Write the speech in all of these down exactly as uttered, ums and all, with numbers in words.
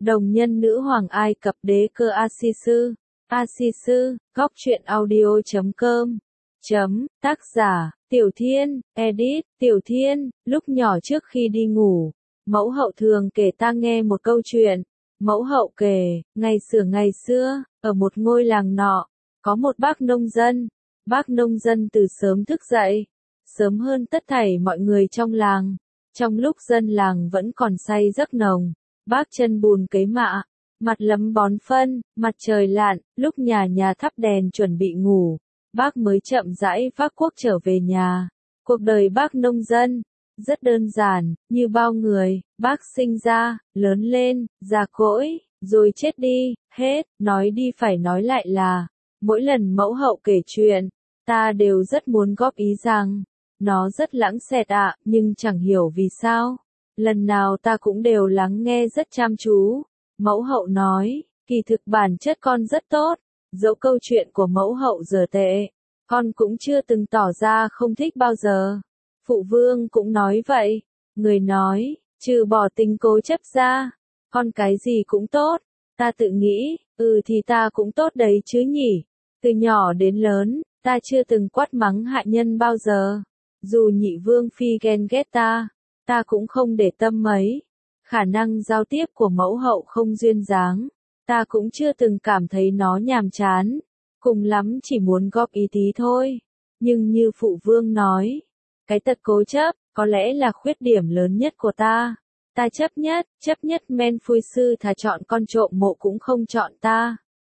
Đồng nhân nữ hoàng Ai Cập đế cơ A-si-sư. A-si-sư, góc truyện audio chấm com. Chấm, tác giả, Tiểu Thiên, edit, Tiểu Thiên, lúc nhỏ trước khi đi ngủ, mẫu hậu thường kể ta nghe một câu chuyện. Mẫu hậu kể, ngày xưa ngày xưa, ở một ngôi làng nọ, có một bác nông dân. Bác nông dân từ sớm thức dậy, sớm hơn tất thảy mọi người trong làng. Trong lúc dân làng vẫn còn say giấc nồng, bác chân bùn cấy mạ, mặt lấm bón phân, mặt trời lặn, lúc nhà nhà thắp đèn chuẩn bị ngủ, bác mới chậm rãi vác cuốc trở về nhà. Cuộc đời bác nông dân rất đơn giản, như bao người, bác sinh ra, lớn lên, già cỗi, rồi chết đi, hết. Nói đi phải nói lại là, mỗi lần mẫu hậu kể chuyện, ta đều rất muốn góp ý rằng, nó rất lãng xẹt ạ, nhưng chẳng hiểu vì sao. Lần nào ta cũng đều lắng nghe rất chăm chú. Mẫu hậu nói, kỳ thực bản chất con rất tốt, dẫu câu chuyện của mẫu hậu giờ tệ, con cũng chưa từng tỏ ra không thích bao giờ. Phụ vương cũng nói vậy. Người nói, trừ bỏ tính cố chấp ra, con cái gì cũng tốt. Ta tự nghĩ, ừ thì ta cũng tốt đấy chứ nhỉ. Từ nhỏ đến lớn, ta chưa từng quát mắng hạ nhân bao giờ. Dù nhị vương phi ghen ghét ta, ta cũng không để tâm mấy. Khả năng giao tiếp của mẫu hậu không duyên dáng, ta cũng chưa từng cảm thấy nó nhàm chán. Cùng lắm chỉ muốn góp ý tí thôi. Nhưng như phụ vương nói, cái tật cố chấp, có lẽ là khuyết điểm lớn nhất của ta. Ta chấp nhất, chấp nhất men phui sư thà chọn con trộm mộ cũng không chọn ta.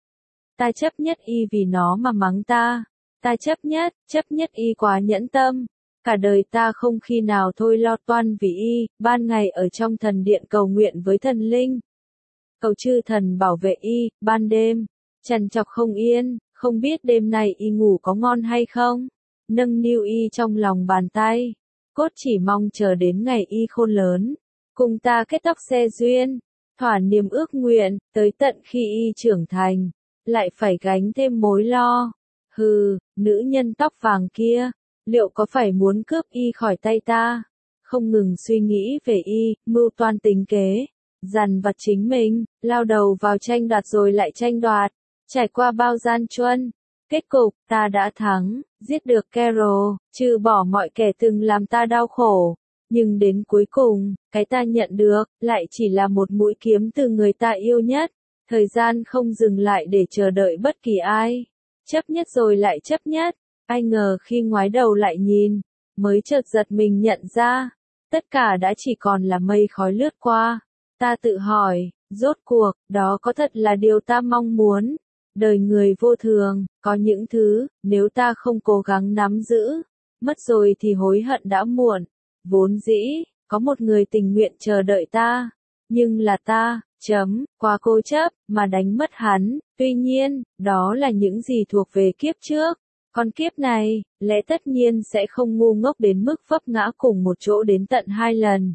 Ta chấp nhất y vì nó mà mắng ta. Ta chấp nhất, chấp nhất y quá nhẫn tâm. Cả đời ta không khi nào thôi lo toan vì y, ban ngày ở trong thần điện cầu nguyện với thần linh. Cầu chư thần bảo vệ y, ban đêm, trằn trọc không yên, không biết đêm nay y ngủ có ngon hay không. Nâng niu y trong lòng bàn tay, cốt chỉ mong chờ đến ngày y khôn lớn, cùng ta kết tóc xe duyên, thỏa niềm ước nguyện, tới tận khi y trưởng thành, lại phải gánh thêm mối lo. Hừ, nữ nhân tóc vàng kia, liệu có phải muốn cướp y khỏi tay ta? Không ngừng suy nghĩ về y, mưu toan tính kế, dằn vặt chính mình, lao đầu vào tranh đoạt rồi lại tranh đoạt, trải qua bao gian truân. Kết cục, ta đã thắng, giết được Carol, trừ bỏ mọi kẻ từng làm ta đau khổ. Nhưng đến cuối cùng, cái ta nhận được, lại chỉ là một mũi kiếm từ người ta yêu nhất. Thời gian không dừng lại để chờ đợi bất kỳ ai. Chấp nhất rồi lại chấp nhất. Ai ngờ khi ngoái đầu lại nhìn, mới chợt giật mình nhận ra, tất cả đã chỉ còn là mây khói lướt qua. Ta tự hỏi, rốt cuộc, đó có thật là điều ta mong muốn? Đời người vô thường, có những thứ, nếu ta không cố gắng nắm giữ, mất rồi thì hối hận đã muộn. Vốn dĩ, có một người tình nguyện chờ đợi ta, nhưng là ta, chấm, quá cố chấp, mà đánh mất hắn. Tuy nhiên, đó là những gì thuộc về kiếp trước. Còn kiếp này, lẽ tất nhiên sẽ không ngu ngốc đến mức vấp ngã cùng một chỗ đến tận hai lần.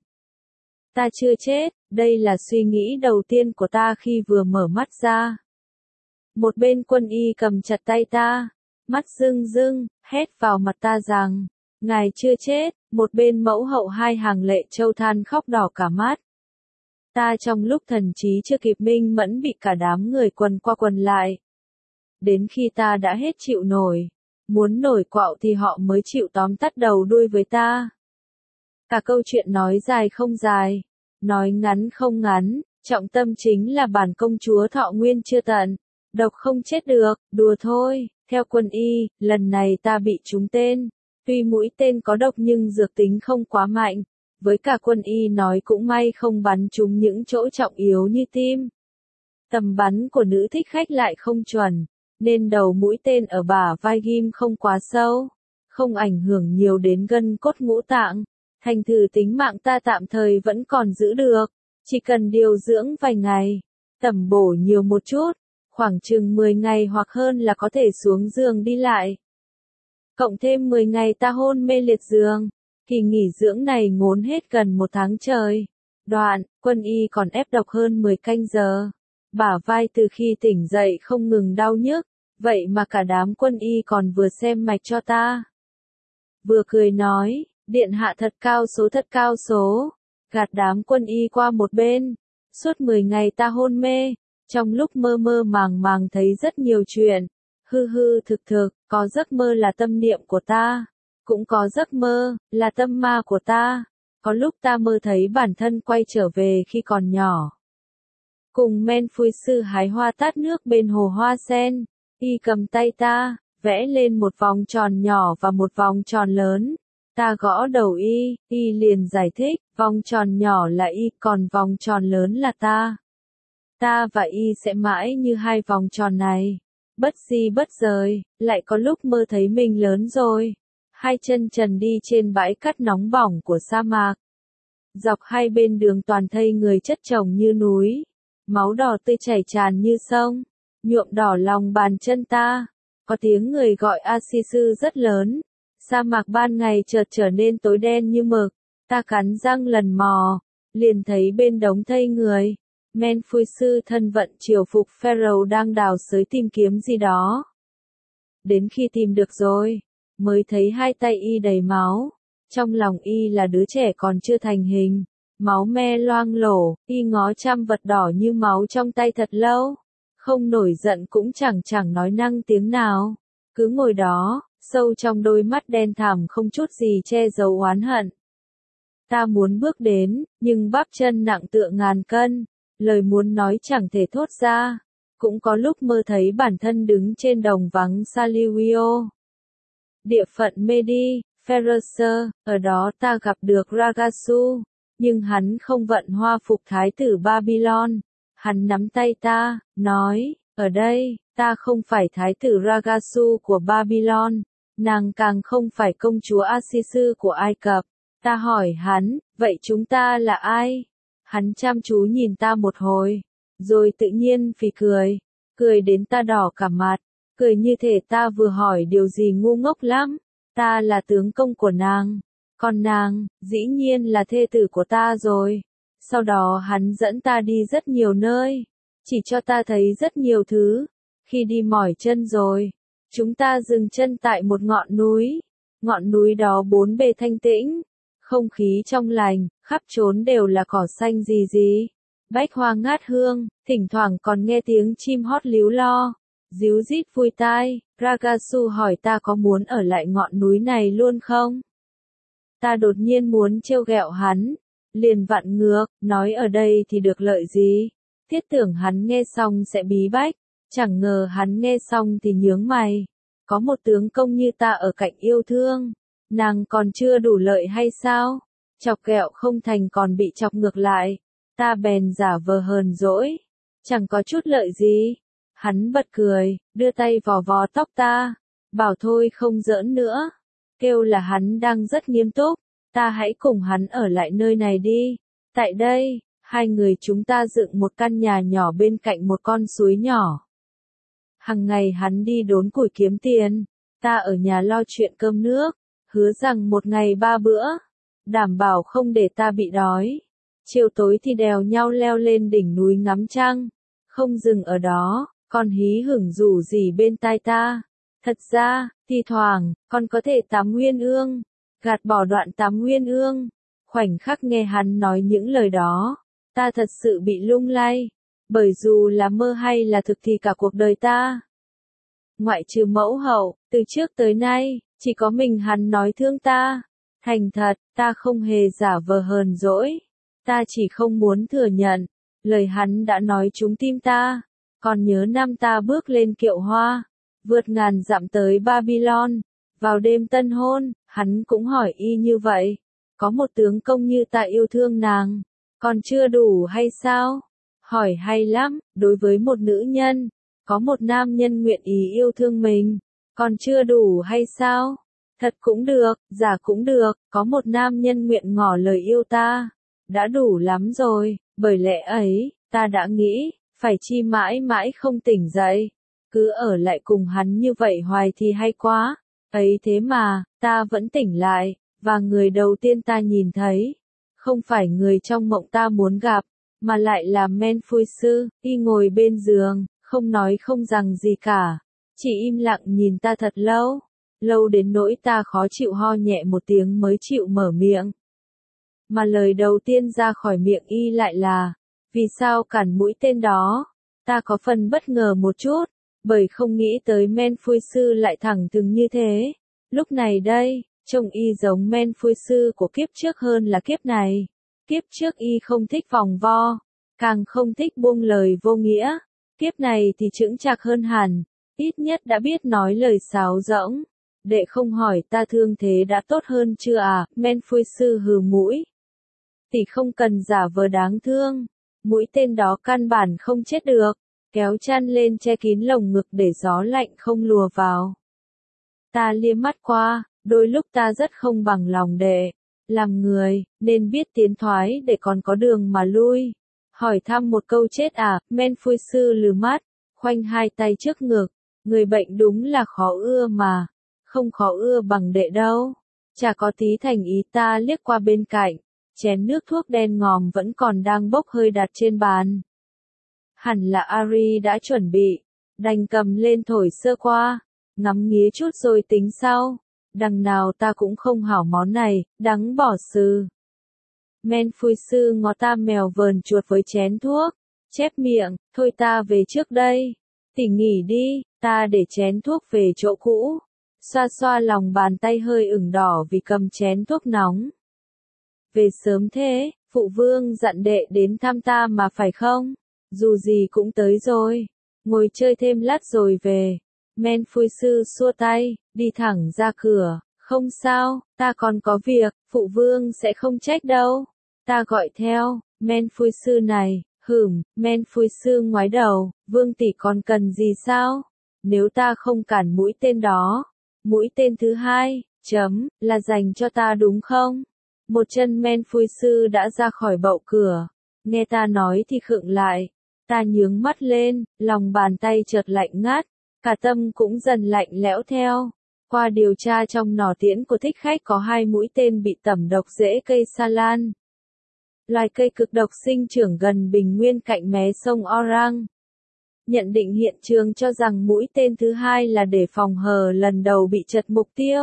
Ta chưa chết, đây là suy nghĩ đầu tiên của ta khi vừa mở mắt ra. Một bên quân y cầm chặt tay ta, mắt rưng rưng, hét vào mặt ta rằng, ngài chưa chết. Một bên mẫu hậu hai hàng lệ châu than khóc đỏ cả mắt. Ta trong lúc thần trí chưa kịp minh mẫn bị cả đám người quần qua quần lại. Đến khi ta đã hết chịu nổi, muốn nổi quạo thì họ mới chịu tóm tắt đầu đuôi với ta. Cả câu chuyện nói dài không dài, nói ngắn không ngắn, trọng tâm chính là bản công chúa thọ nguyên chưa tận. Độc không chết được, đùa thôi. Theo quân y, lần này ta bị trúng tên. Tuy mũi tên có độc nhưng dược tính không quá mạnh. Với cả quân y nói cũng may không bắn trúng những chỗ trọng yếu như tim. Tầm bắn của nữ thích khách lại không chuẩn, nên đầu mũi tên ở bả vai ghim không quá sâu, không ảnh hưởng nhiều đến gân cốt ngũ tạng. Thành thử tính mạng ta tạm thời vẫn còn giữ được, chỉ cần điều dưỡng vài ngày, tẩm bổ nhiều một chút. Khoảng chừng mười ngày hoặc hơn là có thể xuống giường đi lại. Cộng thêm mười ngày ta hôn mê liệt giường, kỳ nghỉ dưỡng này ngốn hết gần một tháng trời. Đoạn, quân y còn ép độc hơn mười canh giờ. Bả vai từ khi tỉnh dậy không ngừng đau nhức, vậy mà cả đám quân y còn vừa xem mạch cho ta, vừa cười nói, điện hạ thật cao số thật cao số, gạt đám quân y qua một bên. Suốt mười ngày ta hôn mê, trong lúc mơ mơ màng màng thấy rất nhiều chuyện. Hư hư thực thực, có giấc mơ là tâm niệm của ta, cũng có giấc mơ, là tâm ma của ta. Có lúc ta mơ thấy bản thân quay trở về khi còn nhỏ. Cùng men phui sư hái hoa tát nước bên hồ hoa sen, y cầm tay ta, vẽ lên một vòng tròn nhỏ và một vòng tròn lớn. Ta gõ đầu y, y liền giải thích, vòng tròn nhỏ là y, còn vòng tròn lớn là ta. Ta và y sẽ mãi như hai vòng tròn này. Bất di bất rời, lại có lúc mơ thấy mình lớn rồi. Hai chân trần đi trên bãi cát nóng bỏng của sa mạc. Dọc hai bên đường toàn thây người chất chồng như núi. Máu đỏ tươi chảy tràn như sông, nhuộm đỏ lòng bàn chân ta. Có tiếng người gọi A Si Sư rất lớn. Sa mạc ban ngày chợt trở nên tối đen như mực. Ta cắn răng lần mò, liền thấy bên đống thây người. Men phui sư thân vận triều phục Pharaoh đang đào xới tìm kiếm gì đó. Đến khi tìm được rồi, mới thấy hai tay y đầy máu. Trong lòng y là đứa trẻ còn chưa thành hình. Máu me loang lổ, y ngó trăm vật đỏ như máu trong tay thật lâu. Không nổi giận cũng chẳng chẳng nói năng tiếng nào. Cứ ngồi đó, sâu trong đôi mắt đen thẳm không chút gì che giấu oán hận. Ta muốn bước đến, nhưng bắp chân nặng tựa ngàn cân. Lời muốn nói chẳng thể thốt ra. Cũng có lúc mơ thấy bản thân đứng trên đồng vắng Saliwio. Địa phận Medi, Phaerosa, ở đó ta gặp được Ragasu. Nhưng hắn không vận hoa phục thái tử Babylon. Hắn nắm tay ta, nói, ở đây, ta không phải thái tử Ragasu của Babylon. Nàng càng không phải công chúa Asisu của Ai Cập. Ta hỏi hắn, vậy chúng ta là ai? Hắn chăm chú nhìn ta một hồi, rồi tự nhiên phì cười, cười đến ta đỏ cả mặt, cười như thể ta vừa hỏi điều gì ngu ngốc lắm. Ta là tướng công của nàng, còn nàng, dĩ nhiên là thê tử của ta rồi. Sau đó hắn dẫn ta đi rất nhiều nơi, chỉ cho ta thấy rất nhiều thứ. Khi đi mỏi chân rồi, chúng ta dừng chân tại một ngọn núi. Ngọn núi đó bốn bề thanh tĩnh, không khí trong lành, khắp trốn đều là cỏ xanh rì rì, bách hoa ngát hương, thỉnh thoảng còn nghe tiếng chim hót líu lo, ríu rít vui tai. Ragasu hỏi ta có muốn ở lại ngọn núi này luôn không? Ta đột nhiên muốn trêu ghẹo hắn, liền vặn ngược, nói ở đây thì được lợi gì? Thiết tưởng hắn nghe xong sẽ bí bách, chẳng ngờ hắn nghe xong thì nhướng mày. Có một tướng công như ta ở cạnh yêu thương, nàng còn chưa đủ lợi hay sao? Chọc ghẹo không thành còn bị chọc ngược lại. Ta bèn giả vờ hờn dỗi, chẳng có chút lợi gì. Hắn bật cười, đưa tay vò vò tóc ta, bảo thôi không giỡn nữa, kêu là hắn đang rất nghiêm túc. Ta hãy cùng hắn ở lại nơi này đi. Tại đây, hai người chúng ta dựng một căn nhà nhỏ bên cạnh một con suối nhỏ. Hằng ngày hắn đi đốn củi kiếm tiền, ta ở nhà lo chuyện cơm nước, hứa rằng một ngày ba bữa, đảm bảo không để ta bị đói. Chiều tối thì đèo nhau leo lên đỉnh núi ngắm trăng, không dừng ở đó, con hí hửng rủ rỉ bên tai ta. Thật ra, thi thoảng, con có thể tắm nguyên ương, gạt bỏ đoạn tắm nguyên ương. Khoảnh khắc nghe hắn nói những lời đó, ta thật sự bị lung lay, bởi dù là mơ hay là thực thì cả cuộc đời ta, ngoại trừ mẫu hậu, từ trước tới nay, chỉ có mình hắn nói thương ta. Thành thật, ta không hề giả vờ hờn dỗi, ta chỉ không muốn thừa nhận, lời hắn đã nói trúng tim ta. Còn nhớ năm ta bước lên kiệu hoa, vượt ngàn dặm tới Babylon, vào đêm tân hôn, hắn cũng hỏi y như vậy. Có một tướng công như ta yêu thương nàng, còn chưa đủ hay sao? Hỏi hay lắm, đối với một nữ nhân, có một nam nhân nguyện ý yêu thương mình, còn chưa đủ hay sao? Thật cũng được, giả cũng được, có một nam nhân nguyện ngỏ lời yêu ta, đã đủ lắm rồi. Bởi lẽ ấy, ta đã nghĩ, phải chi mãi mãi không tỉnh dậy, cứ ở lại cùng hắn như vậy hoài thì hay quá. Ấy thế mà, ta vẫn tỉnh lại, và người đầu tiên ta nhìn thấy, không phải người trong mộng ta muốn gặp, mà lại là Men Phui Sư. Y ngồi bên giường, không nói không rằng gì cả, chỉ im lặng nhìn ta thật lâu, lâu đến nỗi ta khó chịu ho nhẹ một tiếng mới chịu mở miệng. Mà lời đầu tiên ra khỏi miệng y lại là, Vì sao cản mũi tên đó? Ta có phần bất ngờ một chút, bởi không nghĩ tới men phui sư lại thẳng thừng như thế. Lúc này đây, trông y giống men phui sư của kiếp trước hơn là kiếp này. Kiếp trước y không thích vòng vo, càng không thích buông lời vô nghĩa. Kiếp này thì chững chạc hơn hẳn, ít nhất đã biết nói lời sáo rỗng. Đệ không hỏi ta thương thế đã tốt hơn chưa à, men phui sư hừ mũi. Tỷ không cần giả vờ đáng thương, mũi tên đó căn bản không chết được, kéo chăn lên che kín lồng ngực để gió lạnh không lùa vào. Ta liếc mắt qua, đôi lúc ta rất không bằng lòng đệ. Làm người, nên biết tiến thoái để còn có đường mà lui. Hỏi thăm một câu chết à, men phui sư lừ mắt, khoanh hai tay trước ngực. Người bệnh đúng là khó ưa mà, không khó ưa bằng đệ đâu. Chả có tí thành ý. Ta liếc qua bên cạnh, chén nước thuốc đen ngòm vẫn còn đang bốc hơi đặt trên bàn. Hẳn là Ari đã chuẩn bị, đành cầm lên thổi sơ qua, ngắm nghía chút rồi tính sau. Đằng nào ta cũng không hảo món này, đắng bỏ sừ. Men phui sư ngó ta mèo vờn chuột với chén thuốc, chép miệng, thôi ta về trước đây. Tỷ nghỉ đi, ta để chén thuốc về chỗ cũ. Xoa xoa lòng bàn tay hơi ửng đỏ vì cầm chén thuốc nóng. Về sớm thế, phụ vương dặn đệ đến thăm ta mà phải không? Dù gì cũng tới rồi, ngồi chơi thêm lát rồi về. Men phui sư xua tay, đi thẳng ra cửa, không sao, ta còn có việc, phụ vương sẽ không trách đâu. Ta gọi theo, men phui sư này, hửm, men phui sư ngoái đầu, vương tỷ còn cần gì sao? Nếu ta không cản mũi tên đó, mũi tên thứ hai, chấm, là dành cho ta đúng không? Một chân men phui sư đã ra khỏi bậu cửa, nghe ta nói thì khựng lại. Ta nhướng mắt lên, lòng bàn tay chợt lạnh ngắt, cả tâm cũng dần lạnh lẽo theo. Qua điều tra trong nỏ tiễn của thích khách có hai mũi tên bị tẩm độc rễ cây sa lan. Loài cây cực độc sinh trưởng gần bình nguyên cạnh mé sông Orang. Nhận định hiện trường cho rằng mũi tên thứ hai là để phòng hờ lần đầu bị trật mục tiêu.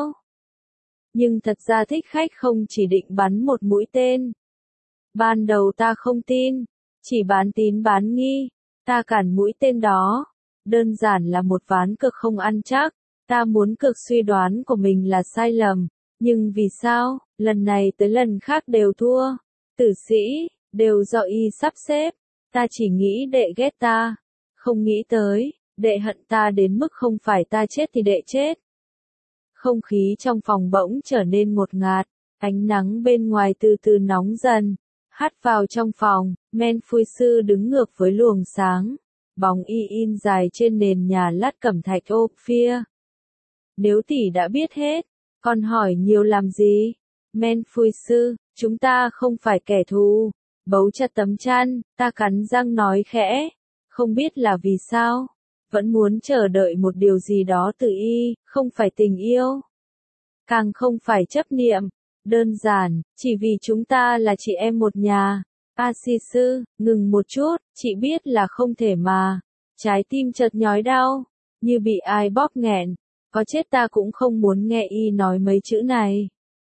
Nhưng thật ra thích khách không chỉ định bắn một mũi tên. Ban đầu ta không tin, chỉ bán tín bán nghi, ta cản mũi tên đó. Đơn giản là một ván cược không ăn chắc, ta muốn cược suy đoán của mình là sai lầm, nhưng vì sao, lần này tới lần khác đều thua, tử sĩ, đều do y sắp xếp, ta chỉ nghĩ đệ ghét ta, không nghĩ tới, đệ hận ta đến mức không phải ta chết thì đệ chết. Không khí trong phòng bỗng trở nên ngột ngạt, ánh nắng bên ngoài từ từ nóng dần, hắt vào trong phòng, men phui sư đứng ngược với luồng sáng. Bóng y in dài trên nền nhà lát cẩm thạch ô phia. Nếu tỷ đã biết hết, còn hỏi nhiều làm gì? Men phui sư, chúng ta không phải kẻ thù. Bấu chặt tấm chăn, ta cắn răng nói khẽ. Không biết là vì sao, vẫn muốn chờ đợi một điều gì đó từ y, không phải tình yêu. Càng không phải chấp niệm, đơn giản, chỉ vì chúng ta là chị em một nhà. A si sư, ngừng một chút, chị biết là không thể mà. Trái tim chợt nhói đau, như bị ai bóp nghẹn. Có chết ta cũng không muốn nghe y nói mấy chữ này.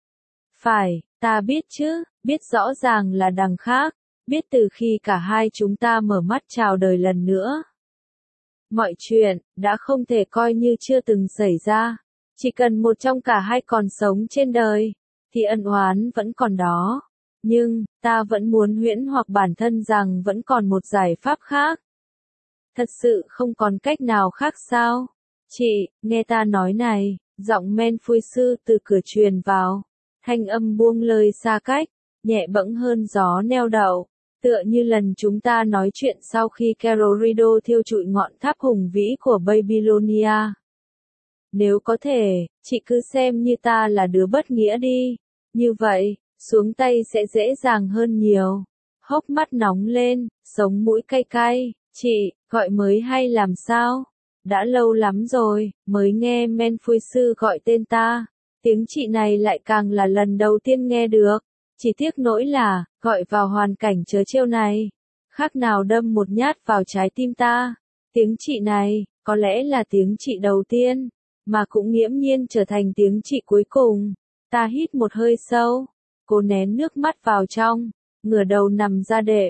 Phải, ta biết chứ, biết rõ ràng là đằng khác, biết từ khi cả hai chúng ta mở mắt chào đời lần nữa. Mọi chuyện, đã không thể coi như chưa từng xảy ra. Chỉ cần một trong cả hai còn sống trên đời, thì ân oán vẫn còn đó. Nhưng, ta vẫn muốn huyễn hoặc bản thân rằng vẫn còn một giải pháp khác. Thật sự không còn cách nào khác sao? Chị, nghe ta nói này, giọng men phui sư từ cửa truyền vào. Thanh âm buông lời xa cách, nhẹ bẫng hơn gió neo đậu. Tựa như lần chúng ta nói chuyện sau khi Kerorido thiêu trụi ngọn tháp hùng vĩ của Babylonia. Nếu có thể, chị cứ xem như ta là đứa bất nghĩa đi. Như vậy, xuống tay sẽ dễ dàng hơn nhiều. Hốc mắt nóng lên, sống mũi cay cay. Chị, gọi mới hay làm sao? Đã lâu lắm rồi, mới nghe men phui sư gọi tên ta. Tiếng chị này lại càng là lần đầu tiên nghe được. Chỉ tiếc nỗi là, gọi vào hoàn cảnh trớ trêu này. Khác nào đâm một nhát vào trái tim ta. Tiếng chị này, có lẽ là tiếng chị đầu tiên, mà cũng nghiễm nhiên trở thành tiếng chị cuối cùng. Ta hít một hơi sâu, cố nén nước mắt vào trong, ngửa đầu nằm ra đệm,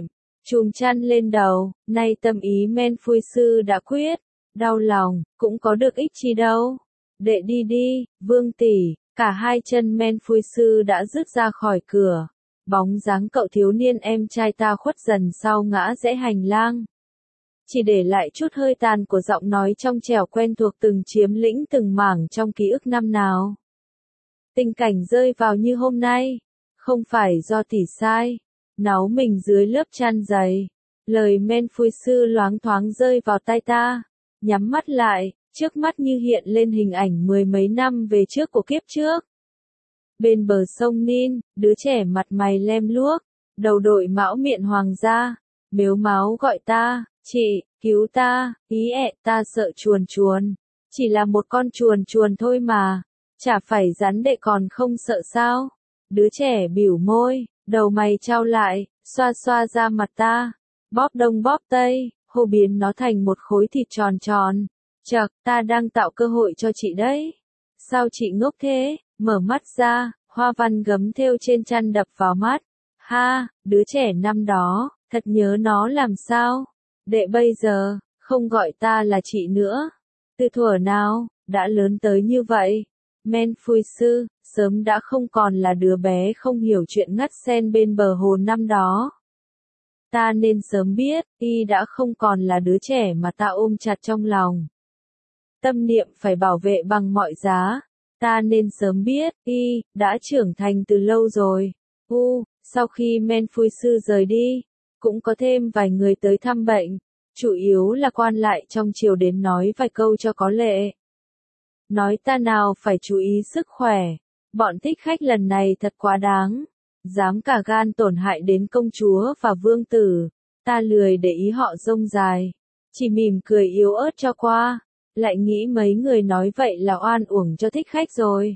Chùm chăn lên đầu, nay tâm ý men phui sư đã quyết, đau lòng, cũng có được ích chi đâu. Đệ đi đi, Vương tỷ, cả hai chân men phui sư đã rứt ra khỏi cửa. Bóng dáng cậu thiếu niên em trai ta khuất dần sau ngã rẽ hành lang. Chỉ để lại chút hơi tàn của giọng nói trong trẻo quen thuộc từng chiếm lĩnh từng mảng trong ký ức năm nào. Tình cảnh rơi vào như hôm nay, không phải do tỷ sai, náu mình dưới lớp chăn dày. Lời men phui sư loáng thoáng rơi vào tai ta, nhắm mắt lại, trước mắt như hiện lên hình ảnh mười mấy năm về trước của kiếp trước. Bên bờ sông Nin, đứa trẻ mặt mày lem luốc, đầu đội mão miệng hoàng gia, mếu máo gọi ta, chị, cứu ta, ý ẹ ta sợ chuồn chuồn, chỉ là một con chuồn chuồn thôi mà, chả phải rắn đệ còn không sợ sao. Đứa trẻ bỉu môi, đầu mày trao lại, xoa xoa ra mặt ta, bóp đông bóp tây, hô biến nó thành một khối thịt tròn tròn. Chậc, ta đang tạo cơ hội cho chị đấy. Sao chị ngốc thế? Mở mắt ra, hoa văn gấm thêu trên chăn đập vào mắt. Ha, đứa trẻ năm đó, thật nhớ nó làm sao? Đệ bây giờ, không gọi ta là chị nữa. Từ thuở nào, đã lớn tới như vậy. Men phui sư, sớm đã không còn là đứa bé không hiểu chuyện ngắt sen bên bờ hồ năm đó. Ta nên sớm biết, y đã không còn là đứa trẻ mà ta ôm chặt trong lòng. Tâm niệm phải bảo vệ bằng mọi giá. Ta nên sớm biết, y, đã trưởng thành từ lâu rồi. U, sau khi men phui sư rời đi, cũng có thêm vài người tới thăm bệnh. Chủ yếu là quan lại trong triều đến nói vài câu cho có lệ. Nói ta nào phải chú ý sức khỏe. Bọn thích khách lần này thật quá đáng. Dám cả gan tổn hại đến công chúa và vương tử. Ta lười để ý họ rông dài. Chỉ mỉm cười yếu ớt cho qua. Lại nghĩ mấy người nói vậy là oan uổng cho thích khách rồi.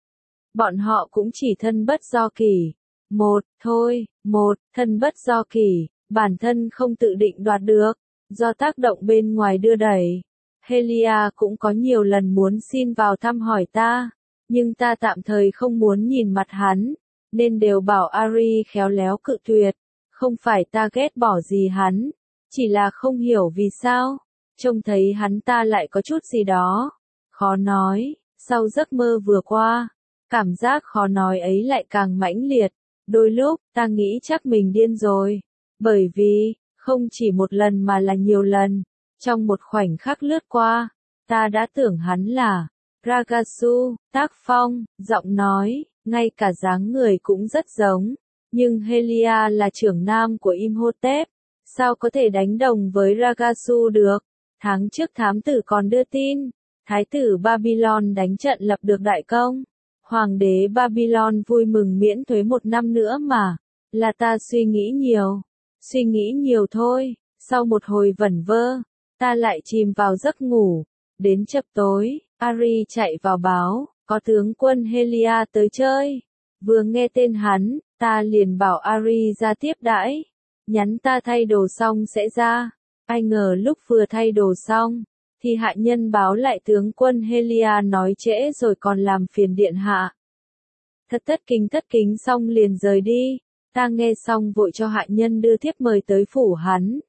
Bọn họ cũng chỉ thân bất do kỷ. Một, thôi, một, thân bất do kỷ, bản thân không tự định đoạt được, do tác động bên ngoài đưa đẩy. Helia cũng có nhiều lần muốn xin vào thăm hỏi ta, nhưng ta tạm thời không muốn nhìn mặt hắn, nên đều bảo Ari khéo léo cự tuyệt. Không phải ta ghét bỏ gì hắn, chỉ là không hiểu vì sao. Trông thấy hắn ta lại có chút gì đó. Khó nói, sau giấc mơ vừa qua, cảm giác khó nói ấy lại càng mãnh liệt. Đôi lúc, ta nghĩ chắc mình điên rồi. Bởi vì, không chỉ một lần mà là nhiều lần, trong một khoảnh khắc lướt qua, ta đã tưởng hắn là Ragasu, tác phong, giọng nói, ngay cả dáng người cũng rất giống. Nhưng Helia là trưởng nam của Imhotep, sao có thể đánh đồng với Ragasu được? Tháng trước thám tử còn đưa tin, thái tử Babylon đánh trận lập được đại công. Hoàng đế Babylon vui mừng miễn thuế một năm nữa mà. Là ta suy nghĩ nhiều. Suy nghĩ nhiều thôi. Sau một hồi vẩn vơ, ta lại chìm vào giấc ngủ. Đến chập tối, Ari chạy vào báo, có tướng quân Helia tới chơi. Vừa nghe tên hắn, ta liền bảo Ari ra tiếp đãi. Nhắn ta thay đồ xong sẽ ra. Ai ngờ lúc vừa thay đồ xong, thì hạ nhân báo lại tướng quân Helia nói trễ rồi còn làm phiền điện hạ. Thật thất kính thất kính xong liền rời đi, ta nghe xong vội cho hạ nhân đưa thiếp mời tới phủ hắn.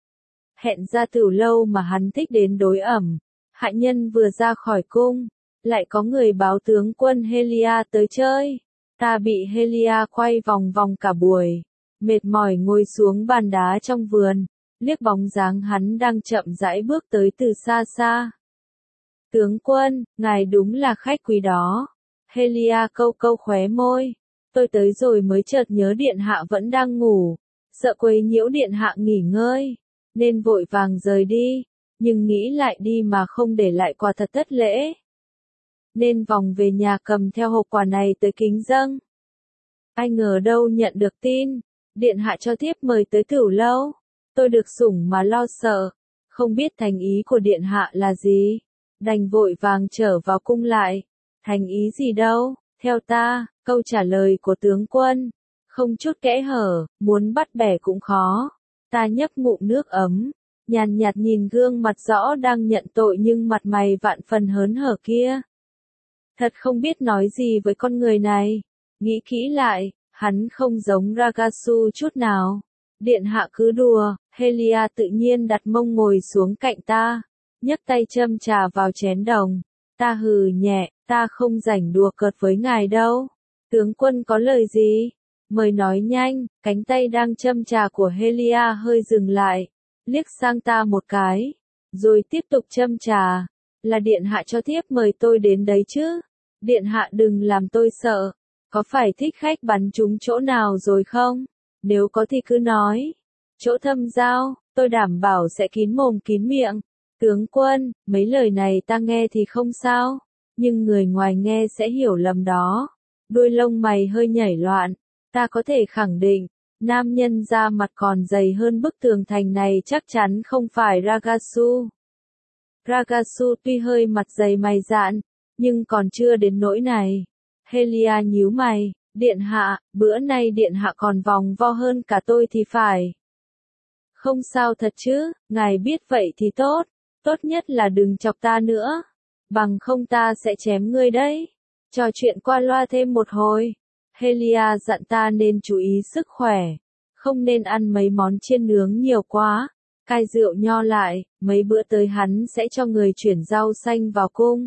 Hẹn ra từ lâu mà hắn thích đến đối ẩm, hạ nhân vừa ra khỏi cung, lại có người báo tướng quân Helia tới chơi. Ta bị Helia quay vòng vòng cả buổi, mệt mỏi ngồi xuống bàn đá trong vườn. Liếc bóng dáng hắn đang chậm rãi bước tới từ xa xa. Tướng quân, ngài đúng là khách quý đó. Helia câu câu khóe môi. Tôi tới rồi mới chợt nhớ điện hạ vẫn đang ngủ. Sợ quấy nhiễu điện hạ nghỉ ngơi, nên vội vàng rời đi. Nhưng nghĩ lại đi mà không để lại quà thật thất lễ. Nên vòng về nhà cầm theo hộp quà này tới kính dâng. Ai ngờ đâu nhận được tin. Điện hạ cho thiếp mời tới Tửu Lâu. Tôi được sủng mà lo sợ, không biết thành ý của điện hạ là gì, đành vội vàng trở vào cung lại. Thành ý gì đâu, theo ta, câu trả lời của tướng quân, không chút kẽ hở, muốn bắt bẻ cũng khó. Ta nhấp ngụm nước ấm, nhàn nhạt nhìn gương mặt rõ đang nhận tội nhưng mặt mày vạn phần hớn hở kia. Thật không biết nói gì với con người này, nghĩ kỹ lại, hắn không giống Ragasu chút nào. Điện hạ cứ đùa, Helia tự nhiên đặt mông ngồi xuống cạnh ta, nhấc tay châm trà vào chén đồng. Ta hừ nhẹ, ta không rảnh đùa cợt với ngài đâu. Tướng quân có lời gì? Mời nói nhanh. Cánh tay đang châm trà của Helia hơi dừng lại, liếc sang ta một cái, rồi tiếp tục châm trà. Là điện hạ cho thiếp mời tôi đến đấy chứ? Điện hạ đừng làm tôi sợ. Có phải thích khách bắn trúng chỗ nào rồi không? Nếu có thì cứ nói. Chỗ thâm giao, tôi đảm bảo sẽ kín mồm kín miệng. Tướng quân, mấy lời này ta nghe thì không sao, nhưng người ngoài nghe sẽ hiểu lầm đó. Đuôi lông mày hơi nhảy loạn. Ta có thể khẳng định, nam nhân da mặt còn dày hơn bức tường thành này chắc chắn không phải Ragasu. Ragasu tuy hơi mặt dày mày dạn, nhưng còn chưa đến nỗi này. Helia nhíu mày, điện hạ, bữa nay điện hạ còn vòng vo hơn cả tôi thì phải. Không sao thật chứ, ngài biết vậy thì tốt, tốt nhất là đừng chọc ta nữa, bằng không ta sẽ chém ngươi đấy. Trò chuyện qua loa thêm một hồi. Helia dặn ta nên chú ý sức khỏe, không nên ăn mấy món chiên nướng nhiều quá, cai rượu nho lại, mấy bữa tới hắn sẽ cho người chuyển rau xanh vào cung.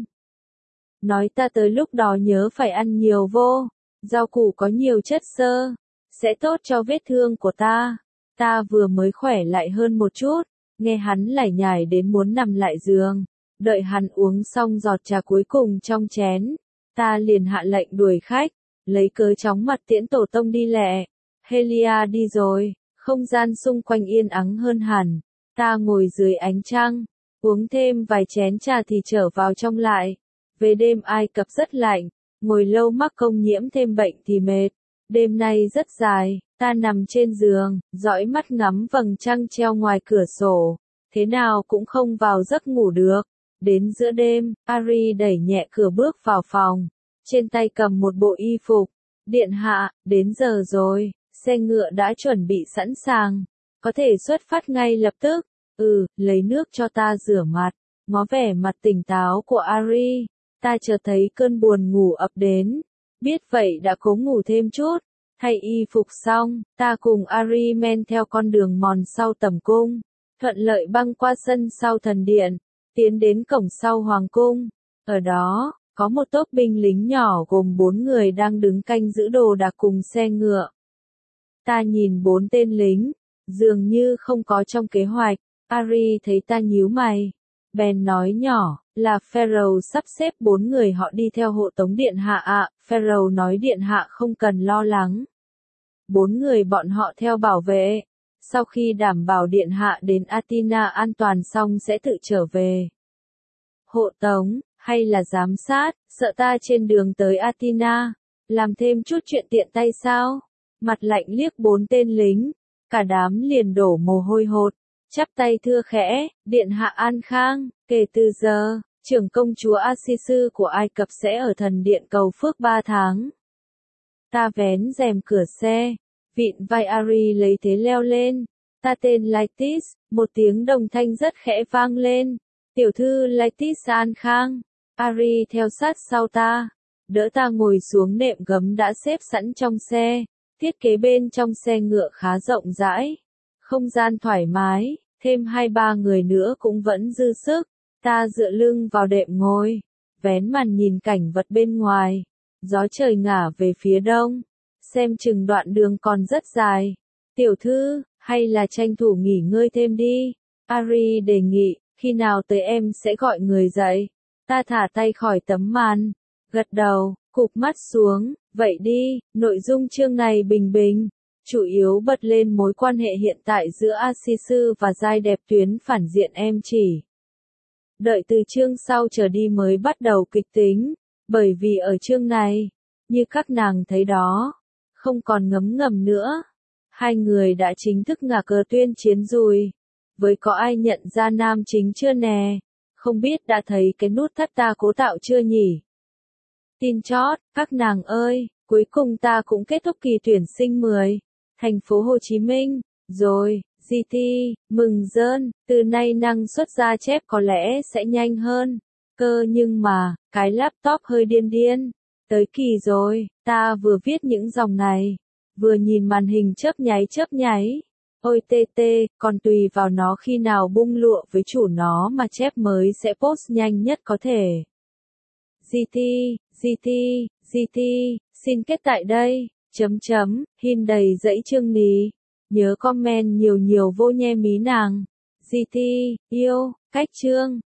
Nói ta tới lúc đó nhớ phải ăn nhiều vô, rau củ có nhiều chất xơ, sẽ tốt cho vết thương của ta. Ta vừa mới khỏe lại hơn một chút, nghe hắn lải nhải đến muốn nằm lại giường, đợi hắn uống xong giọt trà cuối cùng trong chén, ta liền hạ lệnh đuổi khách, lấy cớ chóng mặt tiễn tổ tông đi lẹ. Helia đi rồi, không gian xung quanh yên ắng hơn hẳn, ta ngồi dưới ánh trăng, uống thêm vài chén trà thì trở vào trong lại. Về đêm Ai Cập rất lạnh, ngồi lâu mắc công nhiễm thêm bệnh thì mệt. Đêm nay rất dài, ta nằm trên giường, dõi mắt ngắm vầng trăng treo ngoài cửa sổ, thế nào cũng không vào giấc ngủ được. Đến giữa đêm, Ari đẩy nhẹ cửa bước vào phòng, trên tay cầm một bộ y phục. Điện hạ, đến giờ rồi, xe ngựa đã chuẩn bị sẵn sàng, có thể xuất phát ngay lập tức. Ừ, lấy nước cho ta rửa mặt. Ngó vẻ mặt tỉnh táo của Ari, ta chợt thấy cơn buồn ngủ ập đến. Biết vậy đã cố ngủ thêm chút. Thay y phục xong, ta cùng Ari men theo con đường mòn sau tầm cung, thuận lợi băng qua sân sau thần điện, tiến đến cổng sau hoàng cung. Ở đó, có một tốp binh lính nhỏ gồm bốn người đang đứng canh giữ đồ đạc cùng xe ngựa. Ta nhìn bốn tên lính, dường như không có trong kế hoạch. Ari thấy ta nhíu mày, bèn nói nhỏ, là Pharaoh sắp xếp bốn người họ đi theo hộ tống điện hạ ạ. À. Pharaoh nói điện hạ không cần lo lắng. Bốn người bọn họ theo bảo vệ, sau khi đảm bảo điện hạ đến Athena an toàn xong sẽ tự trở về. Hộ tống, hay là giám sát, sợ ta trên đường tới Athena, làm thêm chút chuyện tiện tay sao? Mặt lạnh liếc bốn tên lính, cả đám liền đổ mồ hôi hột, chắp tay thưa khẽ, điện hạ an khang. Kể từ giờ, trưởng công chúa Asisu của Ai Cập sẽ ở thần điện cầu phước ba tháng. Ta vén rèm cửa xe, vịn vai Ari lấy thế leo lên. Ta tên Laitis, một tiếng đồng thanh rất khẽ vang lên. Tiểu thư Laitis an khang. Ari theo sát sau ta, đỡ ta ngồi xuống nệm gấm đã xếp sẵn trong xe. Thiết kế bên trong xe ngựa khá rộng rãi, không gian thoải mái, thêm hai ba người nữa cũng vẫn dư sức. Ta dựa lưng vào đệm ngồi, vén màn nhìn cảnh vật bên ngoài. Gió trời ngả về phía đông, xem chừng đoạn đường còn rất dài. Tiểu thư, hay là tranh thủ nghỉ ngơi thêm đi. Ari đề nghị, khi nào tới em sẽ gọi người dậy. Ta thả tay khỏi tấm màn, gật đầu, cụp mắt xuống, vậy đi. Nội dung chương này bình bình, chủ yếu bật lên mối quan hệ hiện tại giữa Asisu và giai đẹp tuyến phản diện em chỉ. Đợi từ chương sau trở đi mới bắt đầu kịch tính, bởi vì ở chương này, như các nàng thấy đó, không còn ngấm ngầm nữa. Hai người đã chính thức ngả cờ tuyên chiến rồi. Với có ai nhận ra nam chính chưa nè? Không biết đã thấy cái nút thắt ta cố tạo chưa nhỉ? Tin chót, các nàng ơi, cuối cùng ta cũng kết thúc kỳ tuyển sinh mười. Thành phố Hồ Chí Minh, rồi, giê tê, mừng rơn, từ nay năng suất ra chép có lẽ sẽ nhanh hơn. Cơ nhưng mà, cái laptop hơi điên điên. Tới kỳ rồi, ta vừa viết những dòng này, vừa nhìn màn hình chớp nháy chớp nháy. Ôi tê tê, còn tùy vào nó khi nào bung lụa với chủ nó mà chép mới sẽ post nhanh nhất có thể. giê tê, giê tê, giê tê, xin kết tại đây, chấm chấm, hin đầy dãy chương lý. Nhớ comment nhiều nhiều vô nhe mí nàng. giê tê, yêu, cách chương.